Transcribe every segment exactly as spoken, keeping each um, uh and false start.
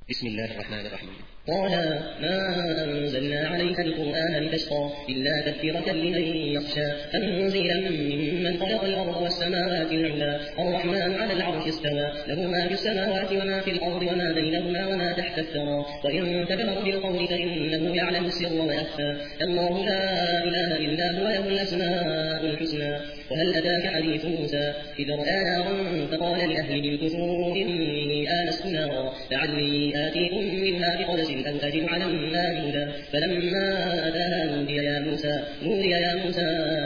بسم الله الرحمن الرحيم. قال ما أنزلنا عليك القرآن لتشقى إلا تذكرة لمن يخشى تنزيلا ممن خلق الأرض والسماوات العلى الرحمن على العرش استوى له ما في السماوات وما في الأرض وما بينهما وما تحت الثرى وإن تجهر بالقول فإنه يعلم السر ويخفى الله لا إله إلا هو له الأسماء الحسنى. وهل أتاك حديث موسى إذ رأى نارا فقال لأهله امكثوا إني آنست نارا لعلي آتيكم منها بقبس أو أجد على النار هدى فلما أتاها نودي يا موسى نودي يا موسى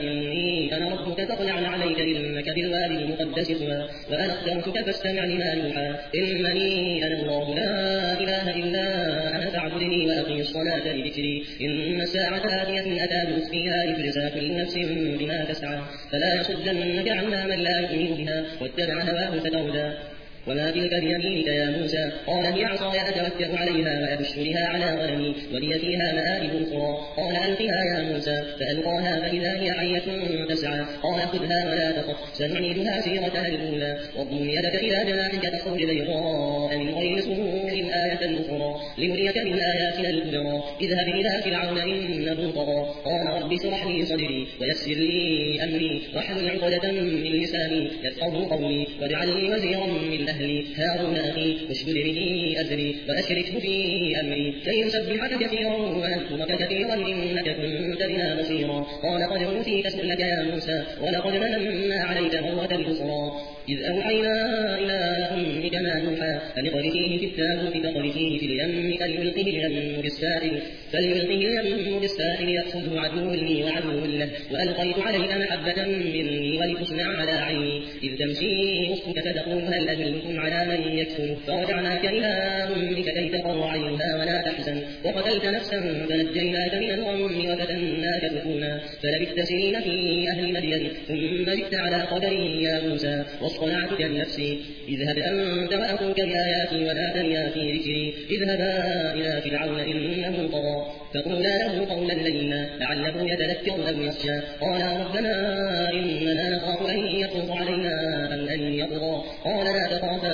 إني أنا ربك فاطلع عليك إنك بالوادي المقدس طوى وأنا اخترتك فاستمع لما يوحى إنني أنا الله لا إله إلا أنا فاعبدني وأقم الصلاة لذكري إن الساعة آتية أتى أخفيها لتجزى كل نفس بما تسعى فلا يصدنك عنها من لا يؤمن بها واتبع هواه فتردى. وما تلك بيمينك يا موسى قال هي عصاي أتوكل عليها وأبش بها على غنمي ولي فيها مآرب أخرى قال ألقها يا موسى فألقاها فإذا هي حية تسعى قال خذها ولا تخف سنعيدها سيرتها الأولى واضم يدك إلى جناحك تخرج بيضاء من غير سوء آية أخرى لنريك من آياتنا الكبرى اذهب إلى فرعون إنه طغى قال رب اشرح لي صدري ويسر لي أمري واحلل عقدة من لساني يفقهوا قولي واجعل لي وزيرا من أهلي هارون أخي واشدد به أزري وأشركه في أمري كي نسبحك كثيرا ونذكرك كثيرا إنك كنت بنا بصيرا قال قد أوتيت سؤلك يا موسى ولقد مننا عليك مرة أخرى إذ أوحينا إلى أمك ما يوحى أن اقذفيه في التابوت فاقذفيه في اليم فليلقه اليم بالساحل فليلقه اليم بالساحل يأخذه عدو لي وعدو له وألقيت عليك محبة مني ولتصنع على عيني إذ تمشي أختك فتقول هل أدلكم على من يكفله فرجعناك إلى أمك كي تقر عينها ولا تحزن وقتلت نفسا فنجيناك من الغم وفتناك فتونا فلبثت سنين في أهل مدين ثم جئت على قدري يا موسى واصطنعتك لنفسي اذهب أنت وأخوك بآياتي ولا تنيا في ذكري اذهبا إلى فرعون إنه طغى فقولا له قولا لينا لعله يتذكر أو يخشى قال ربنا إننا نخاف أن يفرط علينا أو أن يطغى قال لا تخافا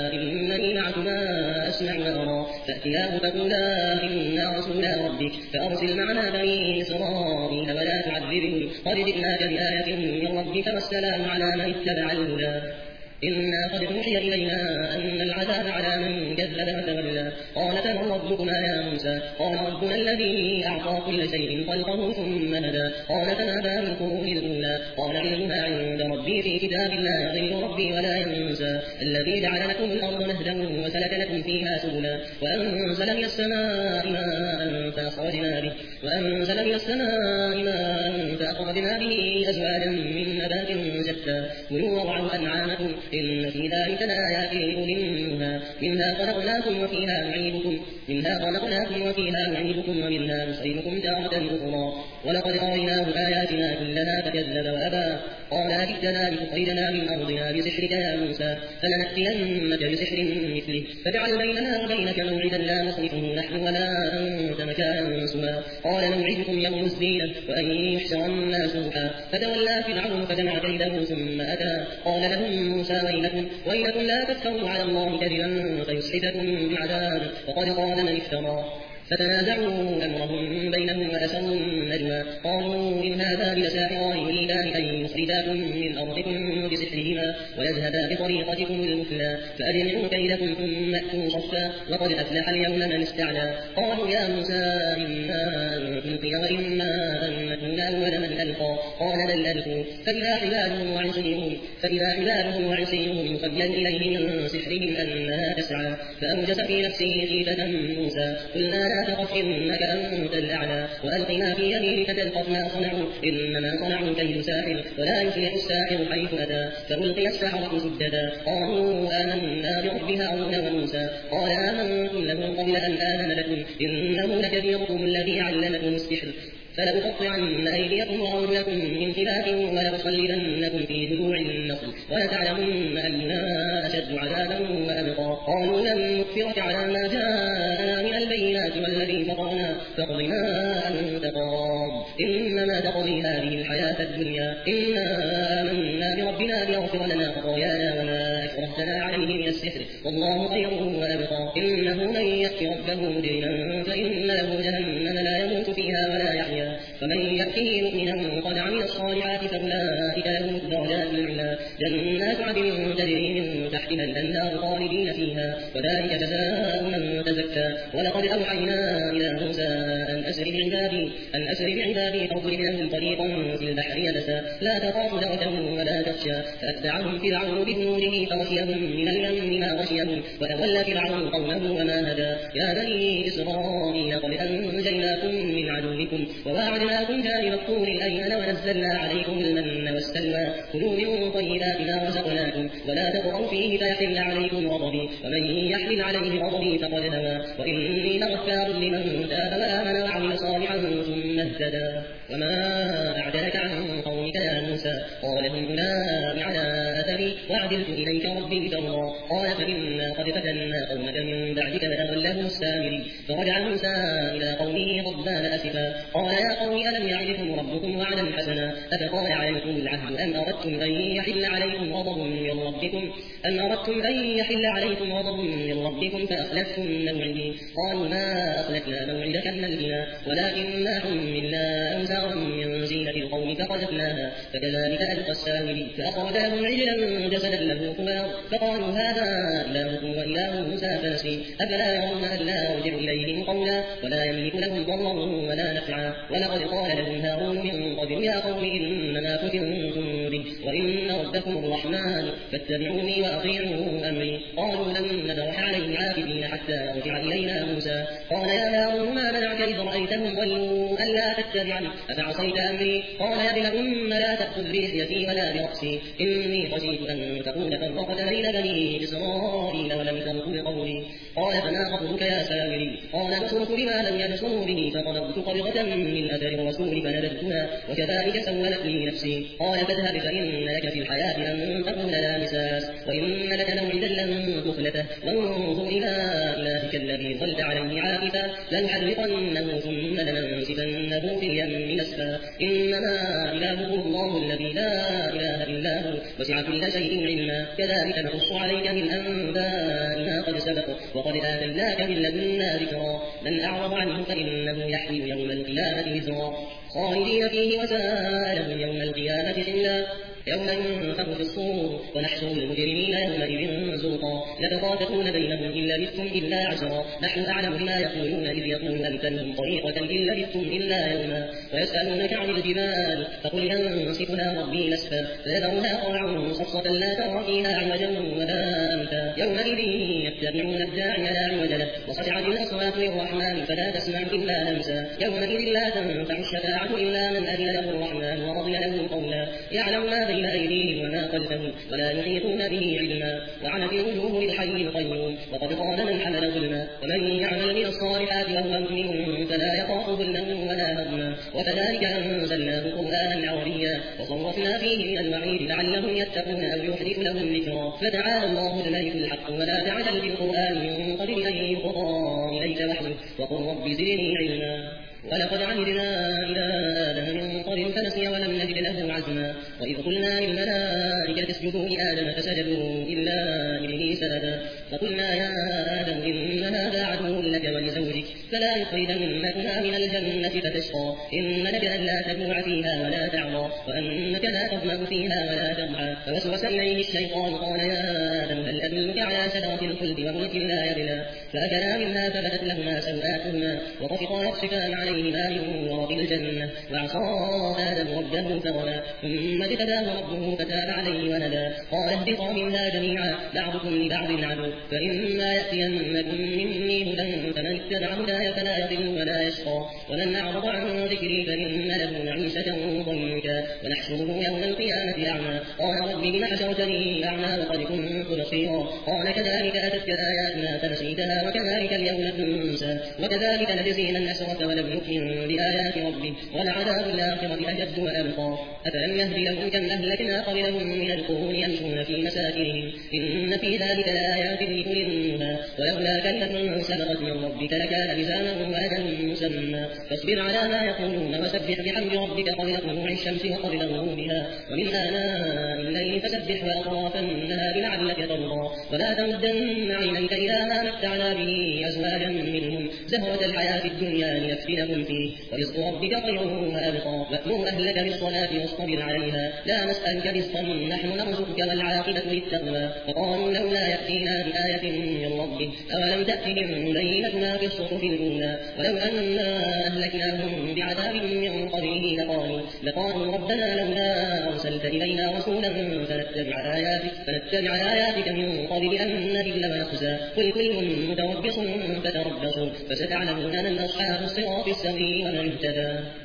إنني معكما أسمع وأرى فأتياه فقولا إنا رسولا ربك فأرسل معنا بني إسرائيل ولا تعذبهم قد جئناك بآية من ربك والسلام على من اتبع الهدى إنا قد أوحي إلينا أن العذاب على من كذب وتولى قال فمن ربكما يا موسى قال ربنا الذي أعطى كل شيء خلقه ثم هدى قال فما بال القرون الأولى قال علمها عند ربي في كتاب لا يضل ربي ولا ينسى الذي جعل لكم الأرض مهدا وسلك لكم فيها سبلا وأنزل من السماء ماء فأخرجنا به وأنزل من السماء ماء فأخرجنا به أزواجا من نبات شتى كلوا وارعوا أنعامكم إن في ذلك لآيات لأولي النهى منها خلقناكم وفيها نعيدكم منها خلقناكم وفيها نعيدكم ومنها نخرجكم تارة أخرى ولقد أريناه آياتنا كلها فكذب وأبى قال أجئتنا لتخرجنا من أرضنا بسحرك يا موسى فلنأتينك بسحر مثله فاجعل بيننا وبينك موعدا لا نخلفه نحن ولا أنت مكانا سوى قال موعدكم يوم الزينة وأن يحشر الناس ضحى فتولى فرعون فجمع كيده ثم أتى قال لهم موسى ويلكم ويلكم لا تفتروا على الله كذبا فيسحتكم بعذاب وقد قال من افترى فتنازعوا أمرهم بينهم وأسروا النجوى قالوا إن هذان لساحران يريدان أن يخرجاكم من أرضكم بسحرهما ويذهبا بطريقتكم المثلى فأجمعوا كيدكم ثم أتوا صفا وقد أفلح اليوم من استعلى قالوا يا موسى إما أن تلقي وإما أن نكون أول من ألقى قال بل ألقوا فإذا حبالهم وعصيهم فإذا حبالهم وعصيهم يخيل إليه من سحرهم أنها تسعى فأوجس في نفسه خيفة موسى قلنا لا تخف إنك أنت الأعلى وألق ما في يمينك تلقف ما صنعوا إنما صنعوا كيد ساحر ولا يفلح الساحر حيث أتى فألقي السحرة سجدا قالوا آمنا برب هارون وموسى قال آمنتم له قبل أن آذن لكم إنه لكبيركم الذي علمكم السحر فلأقطعن أيديكم وأرجلكم من خلاف ولأصلبنكم في جذوع النخل ولتعلمن أينا أشد عذابا وأبقى قالوا لن نكفرك على ما جاءنا من البينات والذي فطرنا فاقض ما أنت قاض إنما تقضي هذه الحياة الدنيا إنا آمنا بربنا ليغفر لنا خطايانا وما أكرهتنا عليه من السحر والله خير وأبقى إنه من يأت ربه مجرما فإن له جهنم لا يموت فيها ولا يحيا فمن يأته مؤمنا قد عمل الصالحات فأولئك لهم الدرجات العلى جنات عدن تجري من تحتها الأنهار خالدين فيها وذلك جزاء من تزكى ولقد أوحينا إلى موسى أن أسر بعبادي أن أسر بعبادي فاضرب لهم طريقا في البحر يبسا لا تخاف دركا ولا تخشى فأتبعهم فرعون بجنوده فغشيهم من اليم ما غشيهم وتولى فرعون قومه وما هدى يا بني إسرائيل قد أنجيناكم من عدوكم وواعدناكم جانب الطور الأيمن ونزلنا عليكم المن والسلوى كلوا من طيبات ما رزقناكم ولا تطغوا فيه فيحل عليكم غضبي ومن يحمل عليه غضبي فقد هوى وإني لغفار لمن تاب وآمن وعمل صالحا ثم اهتدى وما أعجلك عن قومك يا موسى قال هم أولئك على أثري وعدلت إليك ربي ترضى قال فإنا قد فتنا قومك من بعدك فتولوا السامري فرجع موسى إلى قومه غضبان أسفا قال يا قوم ألم يعدكم ربكم وعدا حسنا أفطال عليكم العهد أم أردتم أن يحل عليكم غضب من ربكم أم أردتم أن يحل عليكم غضب من ربكم فأخلفتم موعدي قالوا ما أخلفنا موعدك الملكنا ولكننا حملنا أوزارا من زينة القوم فقذفناها فكذلك ألقى السامري فأخرج لهم عجلا جسدا له خوار فقالوا هذا إلهكم وإله موسى فنسي أفلا يرون ألا يرجع إليهم قولا ولا يملك لهم ضرا ولا نفعا ولقد قال لهم هارون من قبل يا قوم إنما فتنتم به وإن ربكم الرحمن فاتبعوني وأطيعوا أمري قالوا لن نبرح عليه عاكفين حتى يرجع إلينا موسى قال يا هارون ما منعك إذ رأيتهم ضلوا ألا تتبعني أفعصيت أمري قال يا ابن أم لا تأخذ بلحيتي ولا برأسي إني خشيت أن تكون فرقت بين بني إسرائيل ولم ترقب قولي قال فما خطبك يا سامري قال بصرت بما لم يبصروا به فقبضت قبضة من أثر الرسول فنبذتها وكذلك سولت لي نفسي قال فاذهب فإن لك في الحياة أن تقول لا مساس وإن لك موعدا لن تخلفه وانظر إلى إلهك الذي ظلت عليه عاكفا لنحرقنه ثم لننسفنه في اليم نسفا إنما إلهكم الله الذي لا إله إلا هو وسع كل شيء علما كذلك نقص عليك من أنباء ما قد سبق وقد آتيناك من لدنا ذكرا من أعرض عنه فإنه يحمل يوم القيامة وزرا خالدين فيه وساء يوم القيامة حملا يوم ينفخ في الصور ونحشر المجرمين يومئذ زرقا يتخافتون بينهم إن لبثتم إلا عشرا نحن أعلم بما يقولون إذ يقول أمثلهم طريقة إن لبثتم إلا يوما ويسألونك عن الجبال فقل ينسفها ربي نسفا فيذرها قاعا صفصفا لا ترى فيها عوجا ولا أمتا يومئذ يتبعون الداعي لا عوج له وخشعت الأصوات للرحمن فلا تسمع إلا همسا يومئذ لا تنفع الشفاعة إلا من أذن له الرحمن ورضي له قولا يعلم ما بين أيديهم وما خلفهم ولا يحيطون به علما وعنت الوجوه للحي القيوم وقد قال من حمل ظلما ومن يعمل من الصالحات وهو مؤمن فلا يخاف ظلما ولا هضما وكذلك أنزلناه قرآنا عربيا وصرفنا فيه من الوعيد لعلهم يتقون أو يحدث لهم ذكرا فتعالى الله الملك الحق ولا تعجل بالقرآن من قبل أن يقضى إليك وحيه وقل رب زدني علما ولقد عهدنا إلى آدم من قبل فنسي ولم نجد له عزما وإذ قلنا للملائكة اسجدوا لآدم فسجدوا إلا إبليس أبى فقلنا يا آدم إن هذا عدو لك ولزوجك فلا يخرجنكما من الجنة فتشقى إن لك ألا تجوع فيها ولا تعرى وأنك لا تظمأ فيها ولا تضحى فوسوس إليه الشيطان قال يا آدم هل أدلك على شجرة الخلد وملك لا يبلى فأكلا منها فبدت لهما سوآتهما وطفقا يخصفان عليهما من ورق الجنة وعصى آدم ربه فغوى ثم اجتباه ربه فتاب عليه وهدى قال اهبطا منها جميعا بعضكم لبعض عدو فإما يأتينكم مني هدى فمن اتبع هداي فلا يضل ولا يشقى ومن أعرض عن ذكري فإن له معيشة ضنكا ونحشره يوم القيامة أعمى قال رب لم حشرتني أعمى وقد كنت بصيرا قال كذلك أتتك آياتنا فنسيتها وكذلك اليوم تنسى وكذلك نجزي من أسرف ولم يؤمن بآيات ربه ولعذاب الآخرة أشد وأبقى أفلم يهد لهم كم أهلكنا قبلهم من القرون يمشون في مساكنهم إن في ذلك لآيات لأولي النهى ولولا كلمة سبقت من ربك لكان لزاما وأجل مسمى فاصبر على ما يقولون وسبح بحمد ربك قبل طلوع الشمس وقبل غروبها ومن آناء الليل فسبح وأطراف النهار لعلك ترضى ولا تمدن عينيك إلى ما متعنا به أزواجا منهم زهرة الحياة الدنيا لنفتنهم فيه ورزق ربك خير وأبقى وأمر أهلك بالصلاة واصطبر عليها لا نسألك رزقا نحن نرزقك والعاقبة للتقوى وقالوا لولا يأتينا بآية من ربه أولم تأتهم بينة ما في الصحف الأولى ولو أنا أهلكناهم بعذاب من قبله لقالوا لقالوا ربنا لولا أرسلت إلينا رسولا فنتبع آياتك فنتبع آياتك من قبل أن نذل ونخزى قل كل متربص فتربصوا فستعلمون من أصحاب الصراط السوي ومن اهتدى.